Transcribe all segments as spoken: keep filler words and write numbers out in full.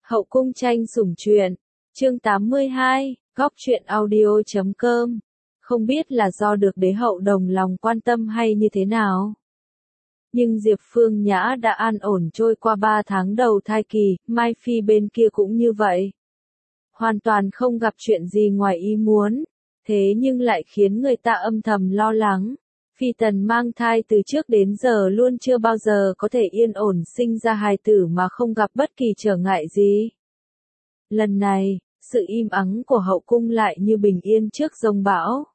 Hậu cung tranh sủng truyện, chương tám mươi hai, góc truyện audio chấm com. Không biết là do được đế hậu đồng lòng quan tâm hay như thế nào. Nhưng Diệp Phương Nhã đã an ổn trôi qua ba tháng đầu thai kỳ, Mai Phi bên kia cũng như vậy. Hoàn toàn không gặp chuyện gì ngoài ý muốn, thế nhưng lại khiến người ta âm thầm lo lắng. Phi Tần mang thai từ trước đến giờ luôn chưa bao giờ có thể yên ổn sinh ra hài tử mà không gặp bất kỳ trở ngại gì. Lần này, sự im ắng của hậu cung lại như bình yên trước giông bão.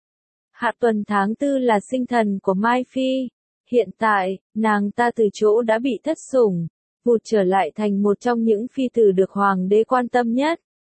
Hạ tuần tháng tư là sinh thần của Mai Phi. Hiện tại, nàng ta từ chỗ đã bị thất sủng, vụt trở lại thành một trong những phi tử được hoàng đế quan tâm nhất.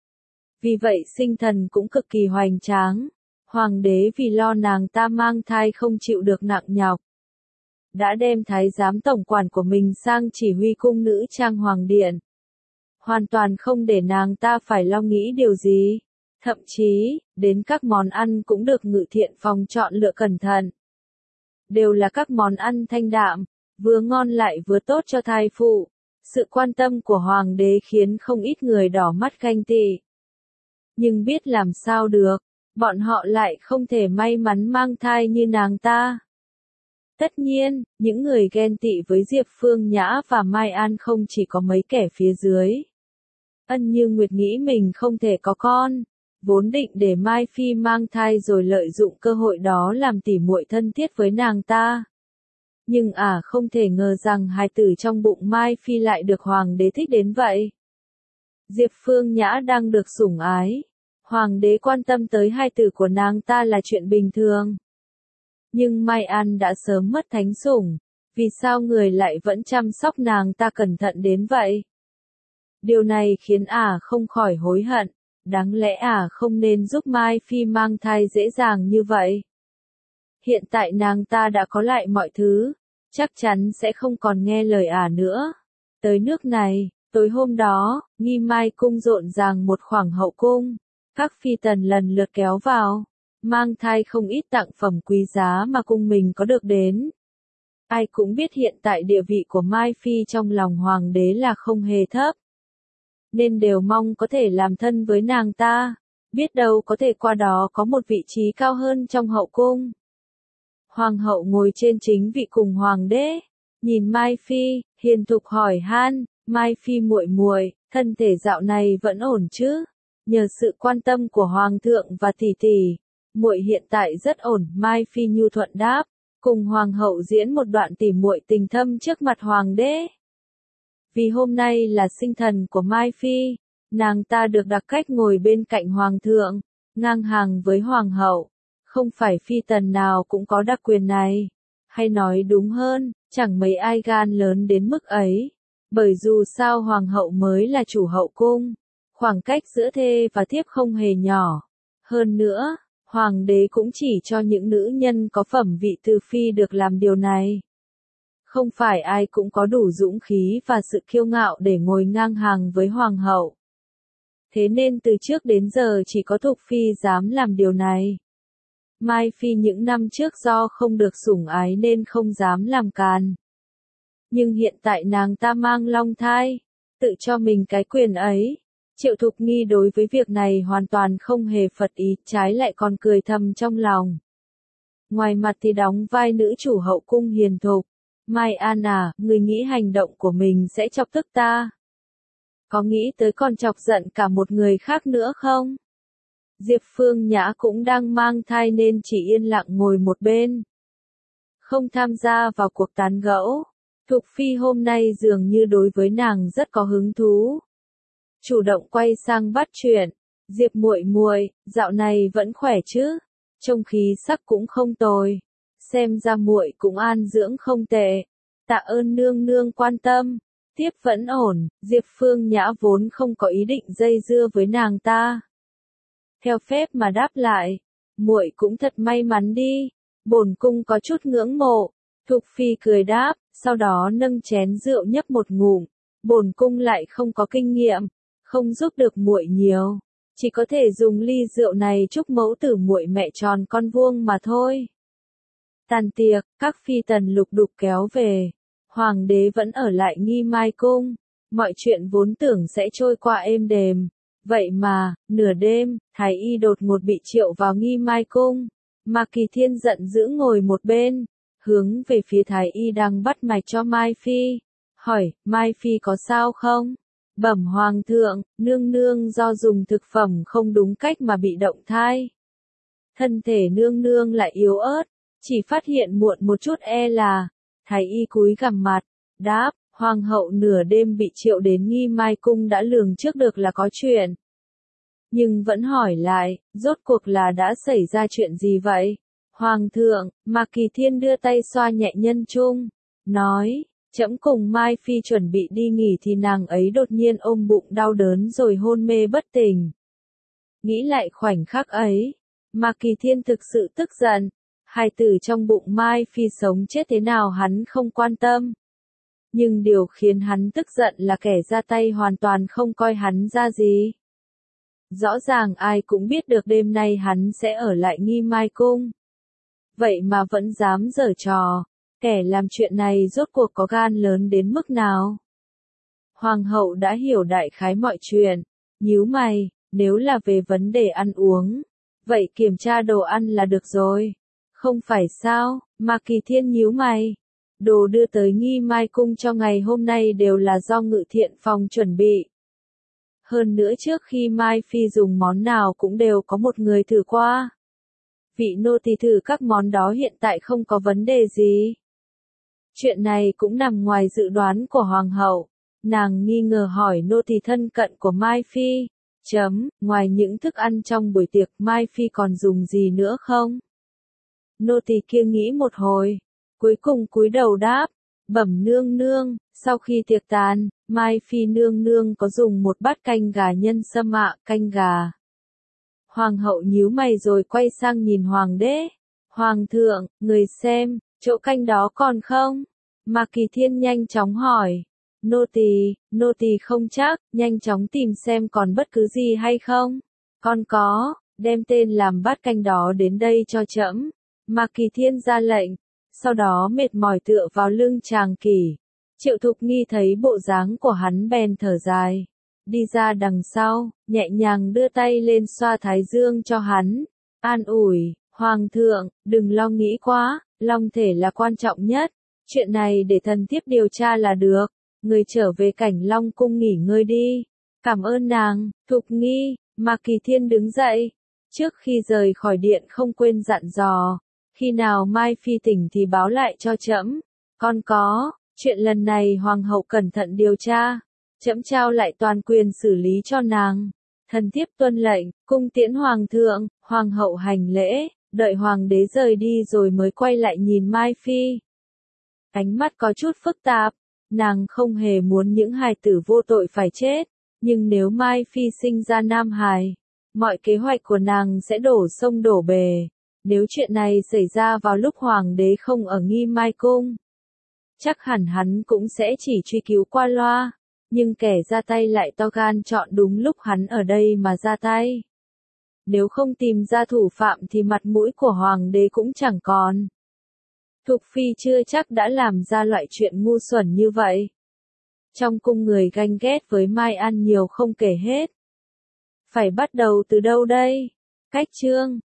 Vì vậy sinh thần cũng cực kỳ hoành tráng. Hoàng đế vì lo nàng ta mang thai không chịu được nặng nhọc, đã đem thái giám tổng quản của mình sang chỉ huy cung nữ trang hoàng điện. Hoàn toàn không để nàng ta phải lo nghĩ điều gì. Thậm chí, đến các món ăn cũng được ngự thiện phòng chọn lựa cẩn thận. Đều là các món ăn thanh đạm, vừa ngon lại vừa tốt cho thai phụ. Sự quan tâm của hoàng đế khiến không ít người đỏ mắt ganh tị. Nhưng biết làm sao được, bọn họ lại không thể may mắn mang thai như nàng ta. Tất nhiên, những người ghen tị với Diệp Phương Nhã và Mai An không chỉ có mấy kẻ phía dưới. Ân Như Nguyệt nghĩ mình không thể có con, vốn định để Mai Phi mang thai rồi lợi dụng cơ hội đó làm tỉ muội thân thiết với nàng ta. Nhưng à không thể ngờ rằng hài tử trong bụng Mai Phi lại được hoàng đế thích đến vậy. Diệp Phương Nhã đang được sủng ái. Hoàng đế quan tâm tới hài tử của nàng ta là chuyện bình thường. Nhưng Mai An đã sớm mất thánh sủng, vì sao người lại vẫn chăm sóc nàng ta cẩn thận đến vậy? Điều này khiến ả không khỏi hối hận, đáng lẽ ả không nên giúp Mai Phi mang thai dễ dàng như vậy. Hiện tại nàng ta đã có lại mọi thứ, chắc chắn sẽ không còn nghe lời ả nữa. Tới nước này, tối hôm đó, nghi mai cung rộn ràng một khoảng hậu cung. Các phi tần lần lượt kéo vào, mang thai không ít tặng phẩm quý giá mà cung mình có được đến. Ai cũng biết hiện tại địa vị của Mai Phi trong lòng hoàng đế là không hề thấp. Nên đều mong có thể làm thân với nàng ta, biết đâu có thể qua đó có một vị trí cao hơn trong hậu cung. Hoàng hậu ngồi trên chính vị cùng hoàng đế, nhìn Mai Phi, hiền thục hỏi han, Mai Phi muội muội, thân thể dạo này vẫn ổn chứ? Nhờ sự quan tâm của hoàng thượng và tỷ tỷ, muội hiện tại rất ổn. Mai Phi nhu thuận đáp, cùng hoàng hậu diễn một đoạn tỉ muội tình thâm trước mặt hoàng đế. Vì hôm nay là sinh thần của Mai Phi, nàng ta được đặc cách ngồi bên cạnh hoàng thượng, ngang hàng với hoàng hậu. Không phải phi tần nào cũng có đặc quyền này, hay nói đúng hơn, chẳng mấy ai gan lớn đến mức ấy, bởi dù sao hoàng hậu mới là chủ hậu cung. Khoảng cách giữa thê và thiếp không hề nhỏ. Hơn nữa, hoàng đế cũng chỉ cho những nữ nhân có phẩm vị từ phi được làm điều này. Không phải ai cũng có đủ dũng khí và sự kiêu ngạo để ngồi ngang hàng với hoàng hậu. Thế nên từ trước đến giờ chỉ có Thục Phi dám làm điều này. Mai Phi những năm trước do không được sủng ái nên không dám làm càn. Nhưng hiện tại nàng ta mang long thai, tự cho mình cái quyền ấy. Triệu Thục Nghi đối với việc này hoàn toàn không hề phật ý, trái lại còn cười thầm trong lòng. Ngoài mặt thì đóng vai nữ chủ hậu cung hiền thục. Mai An à, người nghĩ hành động của mình sẽ chọc tức ta? Có nghĩ tới còn chọc giận cả một người khác nữa không? Diệp Phương Nhã cũng đang mang thai nên chỉ yên lặng ngồi một bên. Không tham gia vào cuộc tán gẫu. Thục Phi hôm nay dường như đối với nàng rất có hứng thú. Chủ động quay sang bắt chuyện, Diệp muội muội, dạo này vẫn khỏe chứ? Trông khí sắc cũng không tồi, xem ra muội cũng an dưỡng không tệ. Tạ ơn nương nương quan tâm, tiếp vẫn ổn. Diệp Phương Nhã vốn không có ý định dây dưa với nàng ta. Theo phép mà đáp lại, muội cũng thật may mắn đi, bổn cung có chút ngưỡng mộ. Thục Phi cười đáp, sau đó nâng chén rượu nhấp một ngụm, bổn cung lại không có kinh nghiệm. Không giúp được muội nhiều, chỉ có thể dùng ly rượu này chúc mẫu tử muội mẹ tròn con vuông mà thôi. Tàn tiệc, các phi tần lục đục kéo về, hoàng đế vẫn ở lại nghi mai cung, Mọi chuyện vốn tưởng sẽ trôi qua êm đềm. Vậy mà, nửa đêm, Thái Y đột ngột bị triệu vào Nghi Mai Cung. Mạc Kỳ Thiên giận dữ ngồi một bên, hướng về phía Thái Y đang bắt mạch cho Mai Phi. Hỏi, Mai Phi có sao không? Bẩm Hoàng thượng, nương nương do dùng thực phẩm không đúng cách mà bị động thai. Thân thể nương nương lại yếu ớt, chỉ phát hiện muộn một chút e là. Thái Y cúi gằm mặt, đáp, Hoàng hậu nửa đêm bị triệu đến Nghi Mai Cung đã lường trước được là có chuyện. Nhưng vẫn hỏi lại, rốt cuộc là đã xảy ra chuyện gì vậy? Hoàng thượng, Mạc Kỳ Thiên đưa tay xoa nhẹ nhân trung, nói, trẫm cùng Mai Phi chuẩn bị đi nghỉ thì nàng ấy đột nhiên ôm bụng đau đớn rồi hôn mê bất tỉnh. Nghĩ lại khoảnh khắc ấy, Mạc Kỳ Thiên thực sự tức giận, hài tử trong bụng Mai Phi sống chết thế nào hắn không quan tâm. Nhưng điều khiến hắn tức giận là kẻ ra tay hoàn toàn không coi hắn ra gì. Rõ ràng ai cũng biết được đêm nay hắn sẽ ở lại Nghi Mai Cung. Vậy mà vẫn dám giở trò, kẻ làm chuyện này rốt cuộc có gan lớn đến mức nào? Hoàng hậu đã hiểu đại khái mọi chuyện, nhíu mày, nếu là về vấn đề ăn uống, vậy kiểm tra đồ ăn là được rồi. Không phải sao, Mạc Kỳ Thiên nhíu mày. Đồ đưa tới Nghi Mai Cung cho ngày hôm nay đều là do Ngự Thiện Phòng chuẩn bị. Hơn nữa trước khi Mai Phi dùng món nào cũng đều có một người thử qua. Vị nô tỳ thử các món đó hiện tại không có vấn đề gì. Chuyện này cũng nằm ngoài dự đoán của Hoàng hậu. Nàng nghi ngờ hỏi nô tỳ thân cận của Mai Phi. Chấm, ngoài những thức ăn trong buổi tiệc Mai Phi còn dùng gì nữa không? Nô tỳ kia nghĩ một hồi. Cuối cùng cúi đầu đáp, bẩm nương nương, sau khi tiệc tàn, Mai Phi nương nương có dùng một bát canh gà nhân sâm ạ, canh gà. Hoàng hậu nhíu mày rồi quay sang nhìn hoàng đế. Hoàng thượng, người xem, chỗ canh đó còn không? Mạc Kỳ Thiên nhanh chóng hỏi. Nô tỳ, nô tỳ không chắc, nhanh chóng tìm xem còn bất cứ gì hay không. Con có, đem tên làm bát canh đó đến đây cho trẫm. Mạc Kỳ Thiên ra lệnh. Sau đó mệt mỏi tựa vào lưng Tràng Kỷ. Triệu Thục Nghi thấy bộ dáng của hắn bèn thở dài. Đi ra đằng sau, nhẹ nhàng đưa tay lên xoa thái dương cho hắn. An ủi, Hoàng thượng, đừng lo nghĩ quá, long thể là quan trọng nhất. Chuyện này để thần thiếp điều tra là được. Người trở về Cảnh Long Cung nghỉ ngơi đi. Cảm ơn nàng, Thục Nghi. Mạc Kỳ Thiên đứng dậy. Trước khi rời khỏi điện không quên dặn dò. Khi nào Mai Phi tỉnh thì báo lại cho trẫm. Con có, chuyện lần này Hoàng hậu cẩn thận điều tra. Trẫm trao lại toàn quyền xử lý cho nàng. Thần thiếp tuân lệnh, cung tiễn Hoàng thượng, Hoàng hậu hành lễ, đợi Hoàng đế rời đi rồi mới quay lại nhìn Mai Phi. Ánh mắt có chút phức tạp, nàng không hề muốn những hài tử vô tội phải chết. Nhưng nếu Mai Phi sinh ra nam hài, mọi kế hoạch của nàng sẽ đổ sông đổ bề. Nếu chuyện này xảy ra vào lúc Hoàng đế không ở Nghi Mai Cung, chắc hẳn hắn cũng sẽ chỉ truy cứu qua loa. Nhưng kẻ ra tay lại to gan chọn đúng lúc hắn ở đây mà ra tay. Nếu không tìm ra thủ phạm thì mặt mũi của Hoàng đế cũng chẳng còn. Thục Phi chưa chắc đã làm ra loại chuyện ngu xuẩn như vậy. Trong cung người ganh ghét với Mai An nhiều không kể hết. Phải bắt đầu từ đâu đây? Cách chương